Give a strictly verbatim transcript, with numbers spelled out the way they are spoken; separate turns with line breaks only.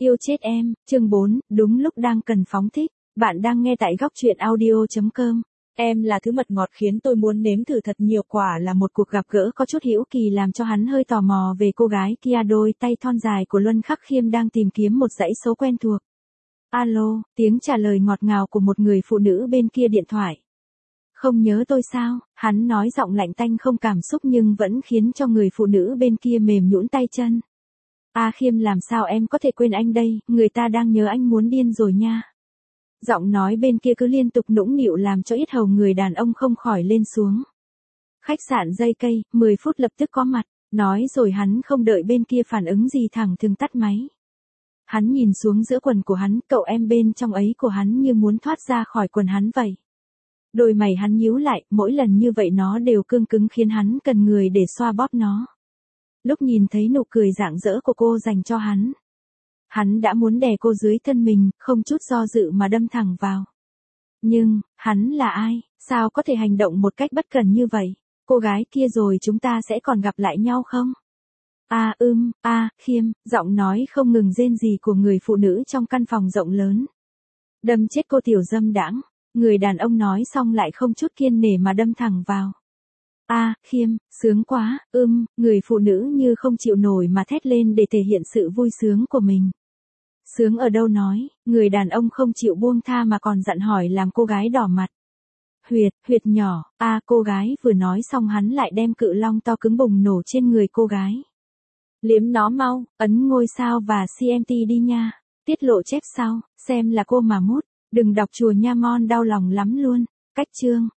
Yêu chết em, chương bốn, đúng lúc đang cần phóng thích. Bạn đang nghe tại góc truyện audio chấm com. Em là thứ mật ngọt khiến tôi muốn nếm thử thật nhiều, quả là một cuộc gặp gỡ có chút hữu kỳ làm cho hắn hơi tò mò về cô gái kia. Đôi tay thon dài của Luân Khắc Khiêm đang tìm kiếm một dãy số quen thuộc. Alo, tiếng trả lời ngọt ngào của một người phụ nữ bên kia điện thoại. Không nhớ tôi sao? Hắn nói giọng lạnh tanh không cảm xúc nhưng vẫn khiến cho người phụ nữ bên kia mềm nhũn tay chân. A Khiêm, làm sao em có thể quên anh đây, người ta đang nhớ anh muốn điên rồi nha. Giọng nói bên kia cứ liên tục nũng nịu làm cho yết hầu người đàn ông không khỏi lên xuống. Khách sạn dây cây, mười phút lập tức có mặt, nói rồi hắn không đợi bên kia phản ứng gì thẳng thừng tắt máy. Hắn nhìn xuống giữa quần của hắn, cậu em bên trong ấy của hắn như muốn thoát ra khỏi quần hắn vậy. Đôi mày hắn nhíu lại, mỗi lần như vậy nó đều cương cứng khiến hắn cần người để xoa bóp nó. Lúc nhìn thấy nụ cười rạng rỡ của cô dành cho hắn, hắn đã muốn đè cô dưới thân mình, không chút do dự mà đâm thẳng vào. Nhưng, hắn là ai, sao có thể hành động một cách bất cần như vậy? Cô gái kia rồi chúng ta sẽ còn gặp lại nhau không? A ưm, A Khiêm, giọng nói không ngừng rên rỉ của người phụ nữ trong căn phòng rộng lớn. Đâm chết cô tiểu dâm đãng, người đàn ông nói xong lại không chút kiêng nể mà đâm thẳng vào. A Khiêm, sướng quá, ưm, người phụ nữ như không chịu nổi mà thét lên để thể hiện sự vui sướng của mình. Sướng ở đâu nói, người đàn ông không chịu buông tha mà còn dặn hỏi làm cô gái đỏ mặt. Huyệt, huyệt nhỏ, a cô gái vừa nói xong hắn lại đem cự long to cứng bùng nổ trên người cô gái. Liếm nó mau, ấn ngôi sao và xê em tê đi nha, tiết lộ chép sau, xem là cô mà mút, đừng đọc chùa nha mon đau lòng lắm luôn, cách chương.